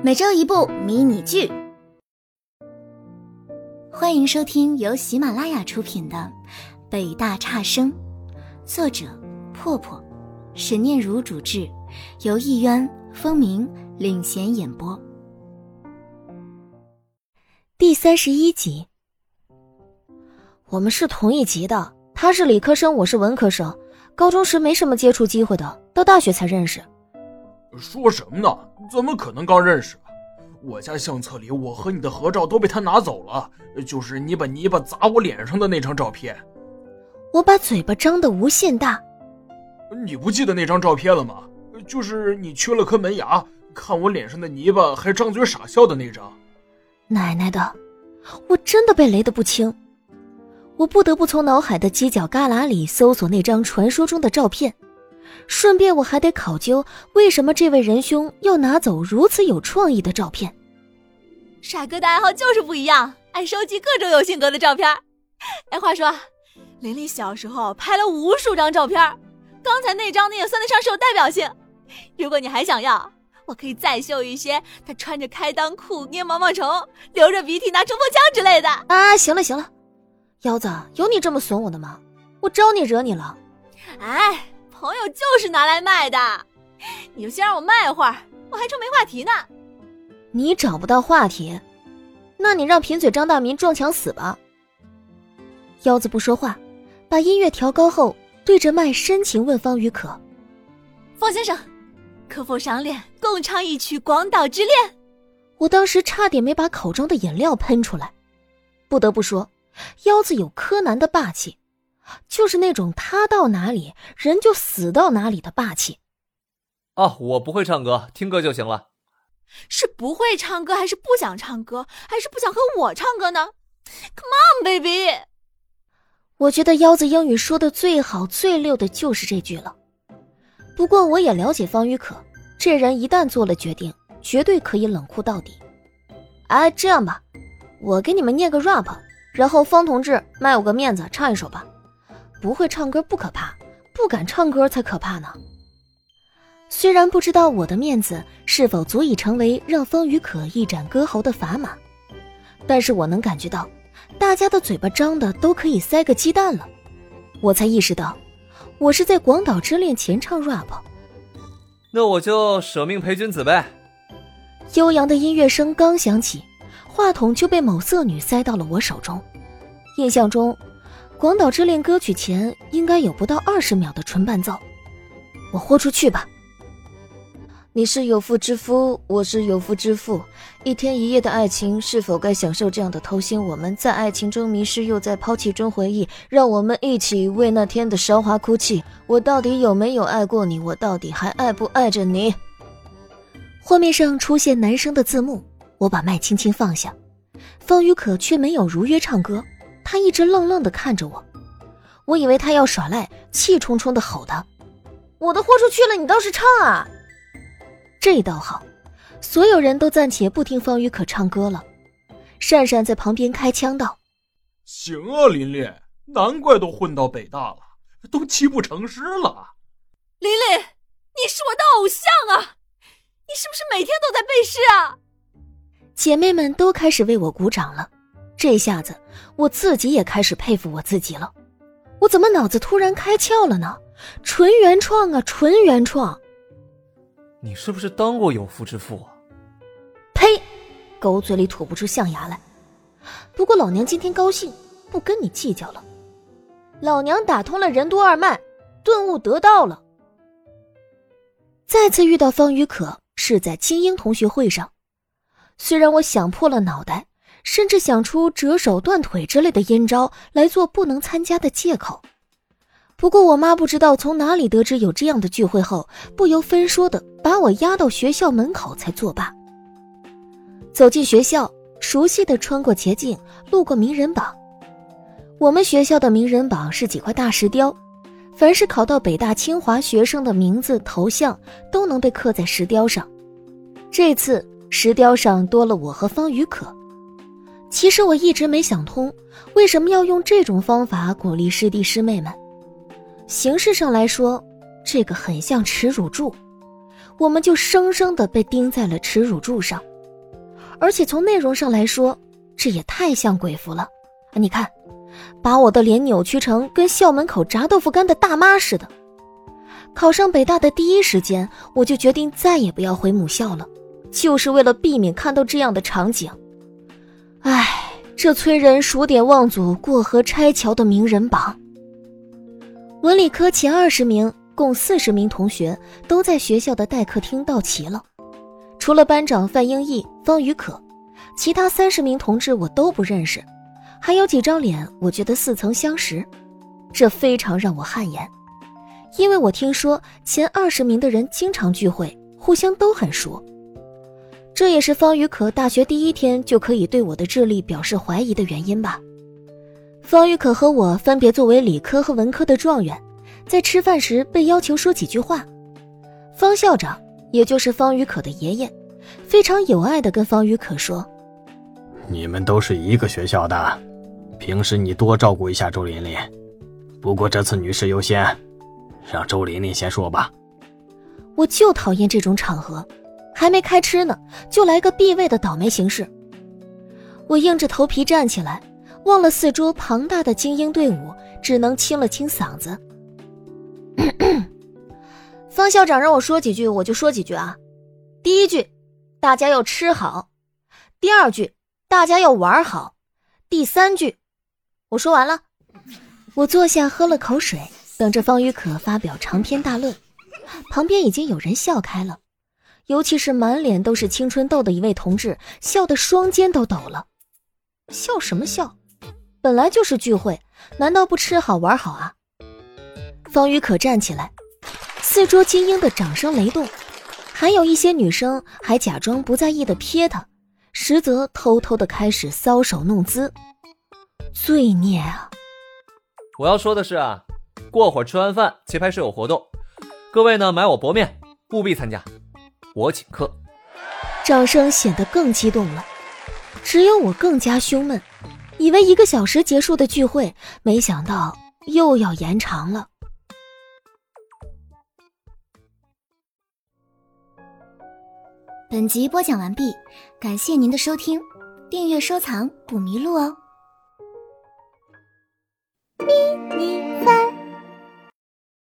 每周一部迷你剧。欢迎收听由喜马拉雅出品的《北大差生》，作者破破，沈念如主制，由艺渊、风鸣领衔演播。第31集。 我们是同一级的，他是理科生，我是文科生，高中时没什么接触机会的，到大学才认识。 说什么呢？怎么可能刚认识？我家相册里我和你的合照都被他拿走了，就是你把泥巴砸我脸上的那张照片。 我把嘴巴张得无限大。 你不记得那张照片了吗？就是你缺了颗门牙，看我脸上的泥巴还张嘴傻笑的那张。 奶奶的，我真的被雷得不轻。我不得不从脑海的犄角旮旯里搜索那张传说中的照片，顺便我还得考究为什么这位仁兄要拿走如此有创意的照片。 傻哥的爱好就是不一样，爱收集各种有性格的照片。话说琳琳小时候拍了无数张照片，刚才那张也算得上是有代表性。如果你还想要，我可以再秀一些她穿着开裆裤捏毛毛虫，流着鼻涕拿冲锋枪之类的。 啊，行了行了，腰子，有你这么损我的吗？我招你惹你了？ 朋友就是拿来卖的，你就先让我卖会儿，我还愁没话题呢。 你找不到话题，那你让贫嘴张大民撞墙死吧。腰子不说话，把音乐调高后，对着麦深情问方雨可： 方先生，可否赏脸共唱一曲《广岛之恋》？ 我当时差点没把口中的饮料喷出来。不得不说，腰子有柯南的霸气，就是那种他到哪里人就死到哪里的霸气。 我不会唱歌，听歌就行了。 是不会唱歌，还是不想唱歌，还是不想和我唱歌呢？ Come on baby。 我觉得腰子英语说的最好最溜的就是这句了。不过我也了解方雨可，这人一旦做了决定，绝对可以冷酷到底。这样吧，我给你们念个 rap， 然后方同志卖我个面子唱一首吧。不会唱歌不可怕，不敢唱歌才可怕呢。虽然不知道我的面子是否足以成为让方雨可一展歌喉的砝码，但是我能感觉到大家的嘴巴张的都可以塞个鸡蛋了。我才意识到我是在广岛之恋前唱 rap。 那我就舍命陪君子呗。 悠扬的音乐声刚响起，话筒就被某色女塞到了我手中。印象中广岛之恋歌曲前应该有不到20秒的纯伴奏，我豁出去吧。你是有妇之夫，我是有妇之妇，一天一夜的爱情是否该享受这样的偷腥？我们在爱情中迷失，又在抛弃中回忆，让我们一起为那天的韶华哭泣。我到底有没有爱过你？我到底还爱不爱着你？画面上出现男生的字幕，我把麦轻轻放下，方雨可却没有如约唱歌，他一直愣愣地看着我。我以为他要耍赖，气冲冲地吼道：我都豁出去了，你倒是唱啊！这倒好，所有人都暂且不听方雨可唱歌了。善善在旁边开腔道： 行啊琳琳，难怪都混到北大了，都泣不成诗了。 琳琳，你是我的偶像啊，你是不是每天都在背诗啊？ 姐妹们都开始为我鼓掌了，这下子我自己也开始佩服我自己了。我怎么脑子突然开窍了呢？纯原创啊，纯原创。 你是不是当过有妇之夫啊？ 呸，狗嘴里吐不出象牙来。不过老娘今天高兴，不跟你计较了。老娘打通了任督二脉，顿悟得道了。再次遇到方雨可是在精英同学会上，虽然我想破了脑袋，甚至想出折手断腿之类的阴招来做不能参加的借口，不过我妈不知道从哪里得知有这样的聚会后，不由分说的把我押到学校门口才作罢。走进学校，熟悉的穿过捷径，路过名人榜。我们学校的名人榜是几块大石雕，凡是考到北大清华学生的名字头像都能被刻在石雕上。这次石雕上多了我和方雨可。其实我一直没想通，为什么要用这种方法鼓励师弟师妹们。形式上来说，这个很像耻辱柱，我们就生生地被钉在了耻辱柱上， 而且从内容上来说，这也太像鬼服了。你看，把我的脸扭曲成跟校门口炸豆腐干的大妈似的。考上北大的第一时间，我就决定再也不要回母校了，就是为了避免看到这样的场景。唉，这催人数典忘祖、过河拆桥的名人榜。文理科前20名，共40名同学都在学校的待客厅到齐了。除了班长范英义、方宇可，其他30名同志我都不认识，还有几张脸我觉得似曾相识，这非常让我汗颜。因为我听说前20名的人经常聚会，互相都很熟。这也是方宇可大学第1天就可以对我的智力表示怀疑的原因吧。方宇可和我分别作为理科和文科的状元，在吃饭时被要求说几句话。方校长，也就是方宇可的爷爷，非常有爱地跟方宇可说： 你们都是一个学校的，平时你多照顾一下周琳琳，不过这次女士优先，让周琳琳先说吧。 我就讨厌这种场合，还没开吃呢，就来个避位的倒霉形式。我硬着头皮站起来，望了四桌庞大的精英队伍，只能清了清嗓子。方校长让我说几句，我就说几句啊。第1句，大家要吃好；第2句，大家要玩好；第3句，我说完了。我坐下喝了口水，等着方宇可发表长篇大论。旁边已经有人笑开了，尤其是满脸都是青春痘的一位同志，笑得双肩都抖了。笑什么笑？本来就是聚会，难道不吃好玩好啊？方宇可站起来，四桌精英的掌声雷动，还有一些女生还假装不在意地瞥他，实则偷偷地开始搔首弄姿。罪孽啊！ 我要说的是啊，过会儿吃完饭棋牌室有活动，各位呢买我薄面，务必参加，我请客。 掌声显得更激动了，只有我更加胸闷，以为1个小时结束的聚会，没想到又要延长了。 本集播讲完毕，感谢您的收听，订阅收藏不迷路哦。